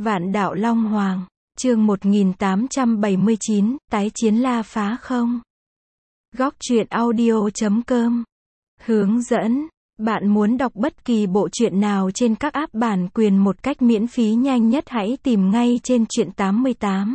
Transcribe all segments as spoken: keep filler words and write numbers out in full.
Vạn đạo Long Hoàng, chương một nghìn tám trăm bảy mươi chín, tái chiến La Phá không? Góc truyện audio chấm com. Hướng dẫn, bạn muốn đọc bất kỳ bộ truyện nào trên các app bản quyền một cách miễn phí nhanh nhất hãy tìm ngay trên truyện tám mươi tám.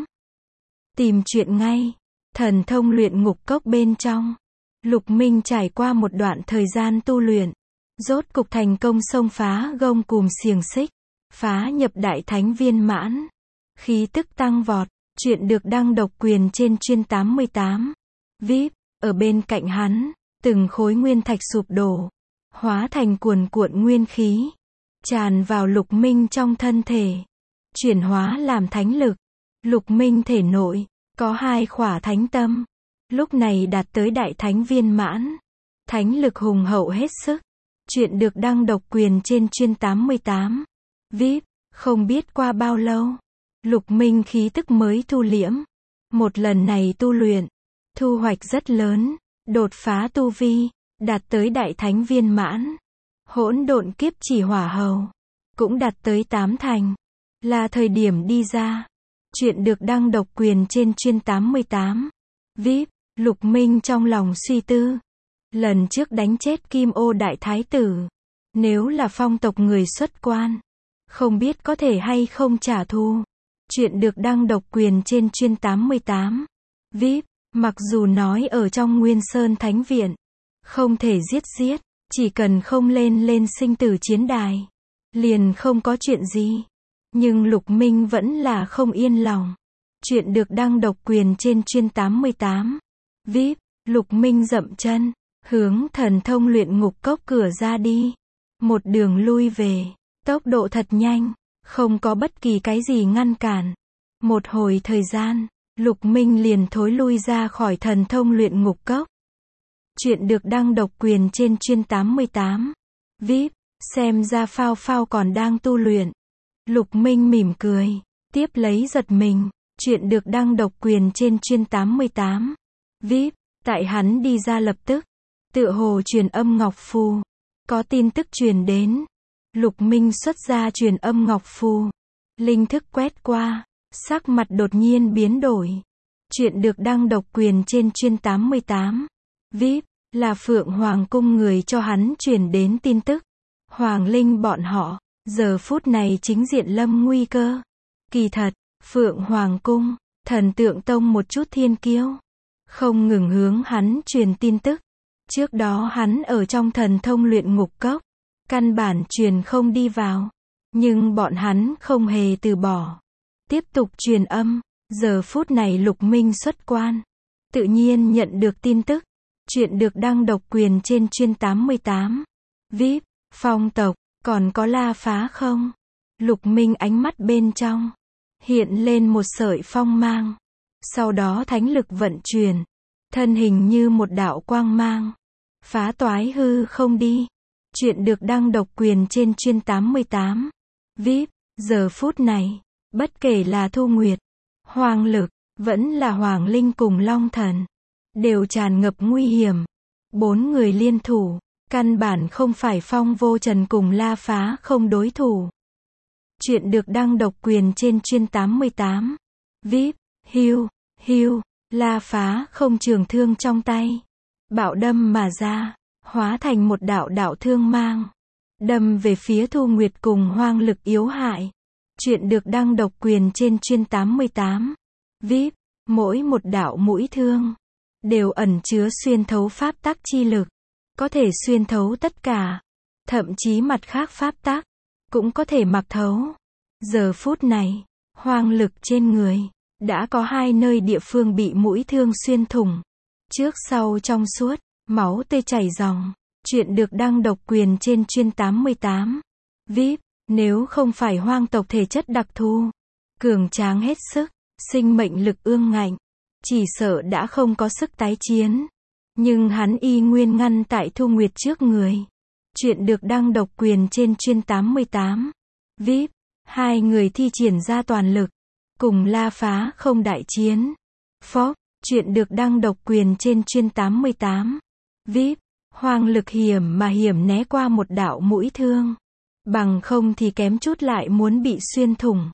Tìm truyện ngay. Thần thông luyện ngục cốc bên trong. Lục Minh trải qua một đoạn thời gian tu luyện, rốt cục thành công xông phá gông cùm xiềng xích, phá nhập đại thánh viên mãn, khí tức tăng vọt. Chuyện được đăng độc quyền trên chuyên tám mươi tám. vê i pê, ở bên cạnh hắn, từng khối nguyên thạch sụp đổ, hóa thành cuồn cuộn nguyên khí, tràn vào Lục Minh trong thân thể, chuyển hóa làm thánh lực. Lục Minh thể nội có hai khỏa thánh tâm, lúc này đạt tới đại thánh viên mãn, thánh lực hùng hậu hết sức. Chuyện được đăng độc quyền trên chuyên tám mươi tám. vê i pê, không biết qua bao lâu, Lục Minh khí tức mới thu liễm. Một lần này tu luyện, thu hoạch rất lớn, đột phá tu vi, đạt tới đại thánh viên mãn. Hỗn độn kiếp chỉ hỏa hầu, cũng đạt tới tám thành, là thời điểm đi ra. Chuyện được đăng độc quyền trên chuyên tám mươi tám. vê i pê, Lục Minh trong lòng suy tư. Lần trước đánh chết Kim Ô Đại Thái Tử, nếu là phong tộc người xuất quan, không biết có thể hay không trả thù. Chuyện được đăng độc quyền trên chuyên tám mươi tám. vê i pê, mặc dù nói ở trong Nguyên Sơn Thánh Viện, không thể giết giết, chỉ cần không lên lên sinh tử chiến đài, liền không có chuyện gì. Nhưng Lục Minh vẫn là không yên lòng. Chuyện được đăng độc quyền trên chuyên tám mươi tám. vê i pê, Lục Minh dậm chân, hướng thần thông luyện ngục cốc cửa ra đi. Một đường lui về, tốc độ thật nhanh, không có bất kỳ cái gì ngăn cản. Một hồi thời gian, Lục Minh liền thối lui ra khỏi thần thông luyện ngục cốc. Chuyện được đăng độc quyền trên chuyên tám mươi tám. vê i pê, xem ra Phao Phao còn đang tu luyện. Lục Minh mỉm cười, tiếp lấy giật mình. Chuyện được đăng độc quyền trên chuyên tám mươi tám. vê i pê, tại hắn đi ra lập tức, tựa hồ truyền âm ngọc phù, có tin tức truyền đến. Lục Minh xuất ra truyền âm ngọc phù, linh thức quét qua, sắc mặt đột nhiên biến đổi. Chuyện được đăng độc quyền trên chuyên tám mươi tám. vê i pê, là Phượng Hoàng cung người cho hắn truyền đến tin tức. Hoàng linh bọn họ, giờ phút này chính diện lâm nguy cơ. Kỳ thật, Phượng Hoàng cung, Thần Tượng Tông một chút thiên kiêu, không ngừng hướng hắn truyền tin tức. Trước đó hắn ở trong thần thông luyện ngục cốc, căn bản truyền không đi vào. Nhưng bọn hắn không hề từ bỏ, tiếp tục truyền âm. Giờ phút này Lục Minh xuất quan, tự nhiên nhận được tin tức. Chuyện được đăng độc quyền trên chuyên tám mươi tám. vê i pê, phong tộc, còn có La Phá không? Lục Minh ánh mắt bên trong hiện lên một sợi phong mang. Sau đó thánh lực vận chuyển, thân hình như một đạo quang mang, phá toái hư không đi. Chuyện được đăng độc quyền trên chuyên tám mươi tám. vê i pê, giờ phút này, bất kể là Thu Nguyệt, Hoàng Lực, vẫn là Hoàng Linh cùng Long Thần, đều tràn ngập nguy hiểm. Bốn người liên thủ, căn bản không phải Phong Vô Trần cùng La Phá không đối thủ. Chuyện được đăng độc quyền trên chuyên tám mươi tám. vê i pê, hiu, hiu, La Phá không trường thương trong tay, bạo đâm mà ra, hóa thành một đạo đạo thương mang, đâm về phía Thu Nguyệt cùng Hoang Lực yếu hại. Chuyện được đăng độc quyền trên chuyên tám mươi tám. vê i pê, mỗi một đạo mũi thương đều ẩn chứa xuyên thấu pháp tắc chi lực, có thể xuyên thấu tất cả, thậm chí mặt khác pháp tắc cũng có thể mặc thấu. Giờ phút này, Hoang Lực trên người đã có hai nơi địa phương bị mũi thương xuyên thủng, trước sau trong suốt, máu tươi chảy ròng. Chuyện được đăng độc quyền trên chuyên tám mươi tám. vê i pê, nếu không phải hoang tộc thể chất đặc thù, cường tráng hết sức, sinh mệnh lực ương ngạnh, chỉ sợ đã không có sức tái chiến. Nhưng hắn y nguyên ngăn tại Thu Nguyệt trước người. Chuyện được đăng độc quyền trên chuyên tám mươi tám. vê i pê, hai người thi triển ra toàn lực, cùng La Phá không đại chiến. Phó, chuyện được đăng độc quyền trên chuyên tám mươi tám. vê i pê, Hoàng Lực hiểm mà hiểm né qua một đạo mũi thương, bằng không thì kém chút lại muốn bị xuyên thủng.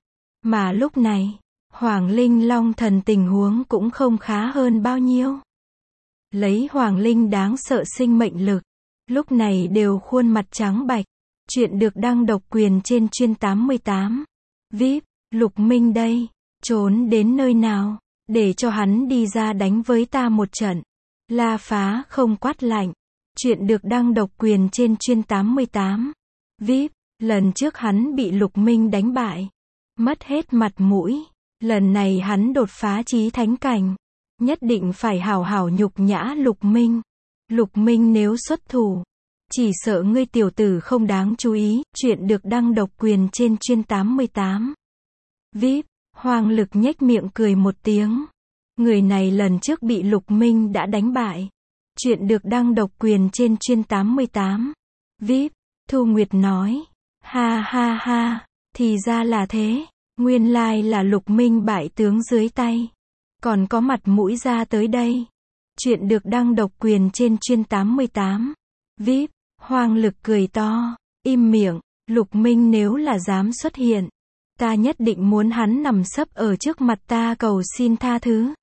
Mà lúc này, Hoàng Linh Long Thần tình huống cũng không khá hơn bao nhiêu. Lấy Hoàng Linh đáng sợ sinh mệnh lực, lúc này đều khuôn mặt trắng bạch. Chuyện được đăng độc quyền trên chuyên tám mươi tám. vê i pê, Lục Minh đây, trốn đến nơi nào, để cho hắn đi ra đánh với ta một trận. La Phá không quát lạnh. Chuyện được đăng độc quyền trên chuyên tám mươi tám. vê i pê, lần trước hắn bị Lục Minh đánh bại, mất hết mặt mũi. Lần này hắn đột phá chí thánh cảnh, nhất định phải hảo hảo nhục nhã Lục Minh. Lục Minh nếu xuất thủ, chỉ sợ ngươi tiểu tử không đáng chú ý. Chuyện được đăng độc quyền trên chuyên tám mươi tám. vê i pê, Hoàng Lực nhếch miệng cười một tiếng. Người này lần trước bị Lục Minh đã đánh bại. Chuyện được đăng độc quyền trên chuyên tám mươi tám. vê i pê, Thu Nguyệt nói. Ha ha ha, thì ra là thế. Nguyên lai là Lục Minh bại tướng dưới tay. Còn có mặt mũi ra tới đây. Chuyện được đăng độc quyền trên chuyên tám mươi tám. vê i pê, Hoàng Lực cười to. Im miệng, Lục Minh nếu là dám xuất hiện, ta nhất định muốn hắn nằm sấp ở trước mặt ta cầu xin tha thứ.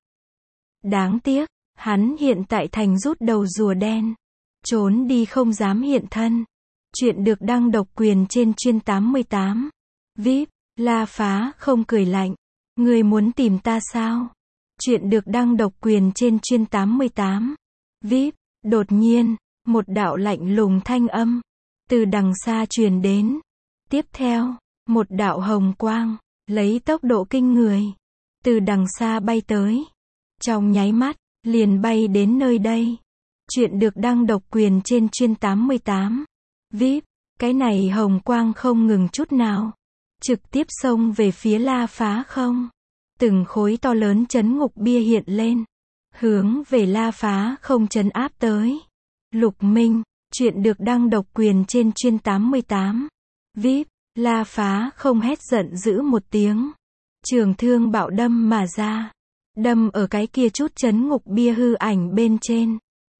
Đáng tiếc, hắn hiện tại thành rút đầu rùa đen, trốn đi không dám hiện thân. Chuyện được đăng độc quyền trên chuyên tám mươi tám. vê i pê, La Phá không cười lạnh. Ngươi muốn tìm ta sao? Chuyện được đăng độc quyền trên chuyên tám mươi tám. vê i pê, đột nhiên, một đạo lạnh lùng thanh âm từ đằng xa truyền đến. Tiếp theo, một đạo hồng quang, lấy tốc độ kinh người, từ đằng xa bay tới. Trong nháy mắt, liền bay đến nơi đây. Chuyện được đăng độc quyền trên chuyên tám mươi tám. vê i pê, cái này hồng quang không ngừng chút nào, trực tiếp xông về phía La Phá không. Từng khối to lớn chấn ngục bia hiện lên, hướng về La Phá không trấn áp tới. Lục Minh, chuyện được đăng độc quyền trên chuyên tám mươi tám. vê i pê, La Phá không hét giận dữ một tiếng. Trường thương bạo đâm mà ra. Đâm ở cái kia chút chấn ngục bia hư ảnh bên trên.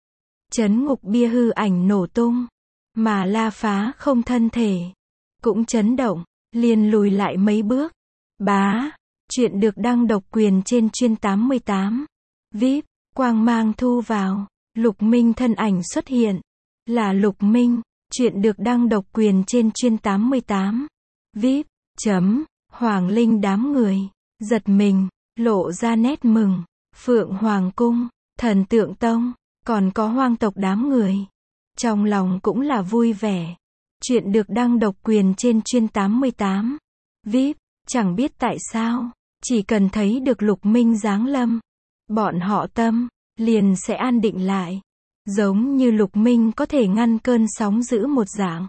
Chấn ngục bia hư ảnh nổ tung. Mà La Phá không thân thể cũng chấn động, liền lùi lại mấy bước. Bá, chuyện được đăng độc quyền trên chuyên tám mươi tám. vê i pê, quang mang thu vào. Lục Minh thân ảnh xuất hiện. Là Lục Minh, chuyện được đăng độc quyền trên chuyên tám mươi tám. vê i pê, chấm, Hoàng Linh đám người, giật mình, lộ ra nét mừng. Phượng Hoàng Cung, Thần Tượng Tông, còn có hoang tộc đám người. Trong lòng cũng là vui vẻ. Chuyện được đăng độc quyền trên chuyên tám mươi tám. vê i pê, chẳng biết tại sao, chỉ cần thấy được Lục Minh giáng lâm, bọn họ tâm liền sẽ an định lại. Giống như Lục Minh có thể ngăn cơn sóng dữ một dạng.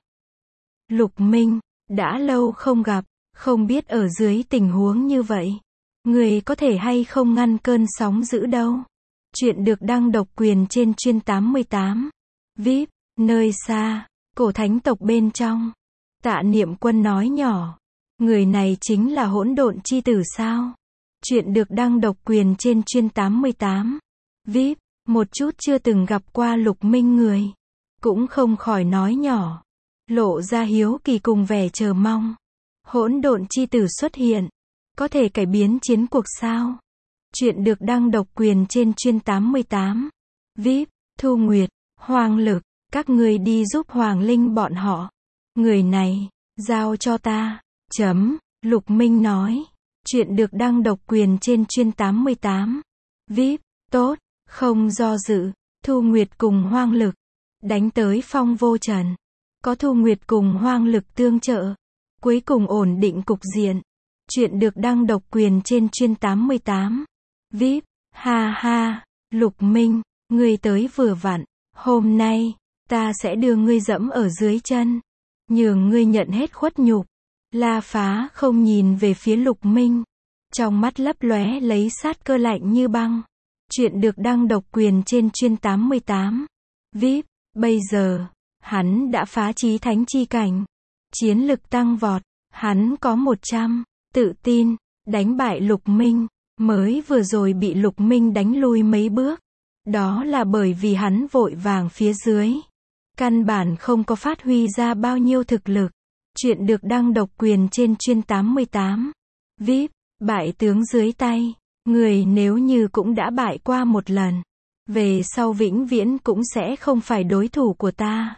Lục Minh, đã lâu không gặp, không biết ở dưới tình huống như vậy, người có thể hay không ngăn cơn sóng dữ đâu. Chuyện được đăng độc quyền trên chuyên tám mươi tám. vê i pê, nơi xa, cổ thánh tộc bên trong. Tạ Niệm Quân nói nhỏ. Người này chính là hỗn độn chi tử sao? Chuyện được đăng độc quyền trên chuyên tám mươi tám. vê i pê, một chút chưa từng gặp qua Lục Minh người, cũng không khỏi nói nhỏ, lộ ra hiếu kỳ cùng vẻ chờ mong. Hỗn độn chi tử xuất hiện, có thể cải biến chiến cuộc sao? Chuyện được đăng độc quyền trên chuyên tám mươi tám. vê i pê, Thu Nguyệt, Hoàng Lực, các người đi giúp Hoàng Linh bọn họ. Người này, giao cho ta. Chấm, Lục Minh nói. Chuyện được đăng độc quyền trên chuyên tám mươi tám. vê i pê, tốt, không do dự. Thu Nguyệt cùng Hoang Lực đánh tới Phong Vô Trần. Có Thu Nguyệt cùng Hoang Lực tương trợ, cuối cùng ổn định cục diện. Chuyện được đăng độc quyền trên chuyên tám mươi tám. vê i pê, ha ha, Lục Minh, ngươi tới vừa vặn. Hôm nay, ta sẽ đưa ngươi dẫm ở dưới chân, nhường ngươi nhận hết khuất nhục. La Phá không nhìn về phía Lục Minh, trong mắt lấp lóe lấy sát cơ lạnh như băng. Chuyện được đăng độc quyền trên chuyên tám mươi tám. vê i pê, bây giờ, hắn đã phá chí thánh chi cảnh, chiến lực tăng vọt, hắn có một trăm, tự tin, đánh bại Lục Minh. Mới vừa rồi bị Lục Minh đánh lui mấy bước, đó là bởi vì hắn vội vàng phía dưới, căn bản không có phát huy ra bao nhiêu thực lực. Chuyện được đăng độc quyền trên chuyên tám mươi tám. vê i pê, bại tướng dưới tay. Người nếu như cũng đã bại qua một lần, về sau vĩnh viễn cũng sẽ không phải đối thủ của ta.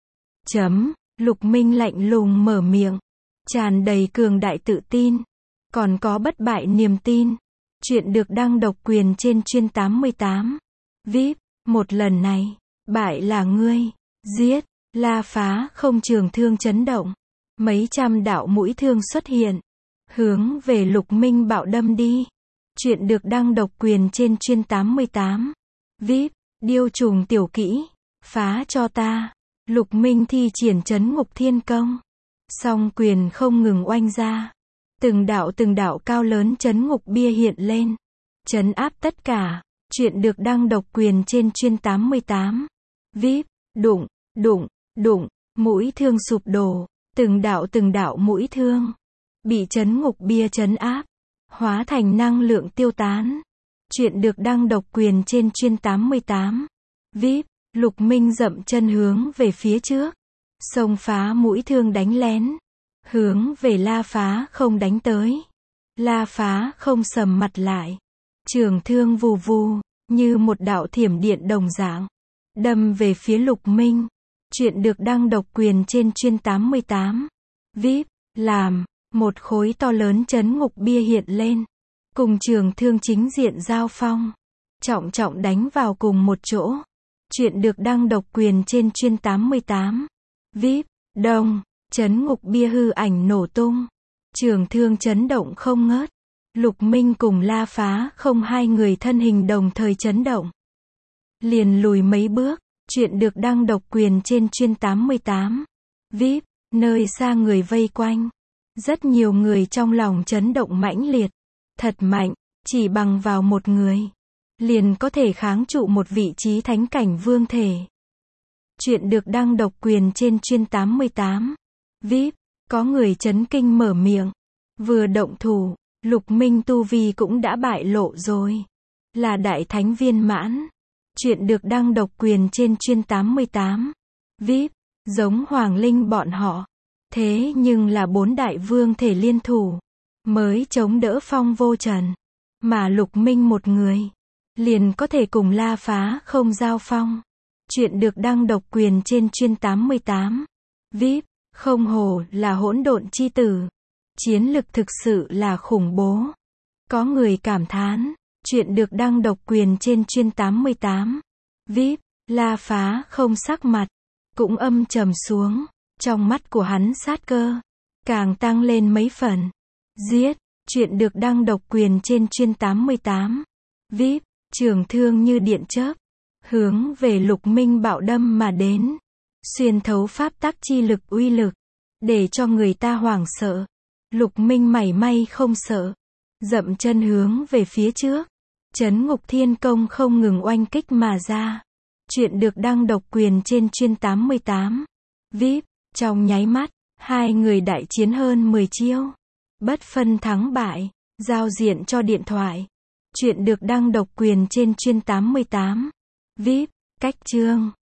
Chấm. Lục Minh lạnh lùng mở miệng, tràn đầy cường đại tự tin, còn có bất bại niềm tin. Chuyện được đăng độc quyền trên chuyên tám mươi tám. vê i pê, một lần này, bại là ngươi. Giết. La Phá Không trường thương chấn động. Mấy trăm đạo mũi thương xuất hiện, hướng về Lục Minh bạo đâm đi. Chuyện được đăng độc quyền trên chuyên tám mươi tám. vê i pê, điêu trùng tiểu kỹ, phá cho ta. Lục Minh thi triển trấn ngục thiên công. Song quyền không ngừng oanh ra. Từng đạo từng đạo cao lớn trấn ngục bia hiện lên. Trấn áp tất cả. Chuyện được đăng độc quyền trên chuyên tám mươi tám. vê i pê, đụng, đụng, đụng, mũi thương sụp đổ. Từng đạo từng đạo mũi thương bị trấn ngục bia trấn áp, hóa thành năng lượng tiêu tán. Chuyện được đăng độc quyền trên chuyên tám mươi tám. vê i pê, Lục Minh dậm chân hướng về phía trước, xông phá mũi thương đánh lén, hướng về La Phá Không đánh tới. La Phá Không sầm mặt lại, trường thương vù vù, như một đạo thiểm điện đồng dạng, đâm về phía Lục Minh. Chuyện được đăng độc quyền trên chuyên tám mươi tám. vê i pê, làm, một khối to lớn trấn ngục bia hiện lên, cùng trường thương chính diện giao phong, trọng trọng đánh vào cùng một chỗ. Chuyện được đăng độc quyền trên chuyên tám mươi tám. vê i pê, đồng, trấn ngục bia hư ảnh nổ tung, trường thương chấn động không ngớt. Lục Minh cùng La Phá Không hai người thân hình đồng thời chấn động, liền lùi mấy bước. Chuyện được đăng độc quyền trên chuyên tám mươi tám. vê i pê, nơi xa người vây quanh, rất nhiều người trong lòng chấn động mãnh liệt. Thật mạnh, chỉ bằng vào một người, liền có thể kháng trụ một vị trí thánh cảnh vương thể. Chuyện được đăng độc quyền trên chuyên tám mươi tám. vê i pê, có người chấn kinh mở miệng. Vừa động thủ, Lục Minh tu vi cũng đã bại lộ rồi. Là đại thánh viên mãn. Chuyện được đăng độc quyền trên chuyên tám mươi tám. vê i pê, giống Hoàng Linh bọn họ. Thế nhưng là bốn đại vương thể liên thủ, mới chống đỡ Phong Vô Trần. Mà Lục Minh một người, liền có thể cùng La Phá Không giao phong. Chuyện được đăng độc quyền trên chuyên tám mươi tám. vê i pê, không hổ là hỗn độn chi tử. Chiến lực thực sự là khủng bố. Có người cảm thán. Chuyện được đăng độc quyền trên chuyên tám mươi tám. vê i pê, La Phá Không sắc mặt cũng âm trầm xuống. Trong mắt của hắn sát cơ càng tăng lên mấy phần. Giết. Chuyện được đăng độc quyền trên chuyên tám mươi tám. vê i pê, trường thương như điện chớp, hướng về Lục Minh bạo đâm mà đến. Xuyên thấu pháp tắc chi lực uy lực, để cho người ta hoảng sợ. Lục Minh mảy may không sợ, dậm chân hướng về phía trước. Trấn ngục thiên công không ngừng oanh kích mà ra. Chuyện được đăng độc quyền trên chuyên tám mươi tám. vê i pê, trong nháy mắt, hai người đại chiến hơn mười chiêu. Bất phân thắng bại, giao diện cho điện thoại. Chuyện được đăng độc quyền trên chuyên tám mươi tám. vê i pê, cách chương.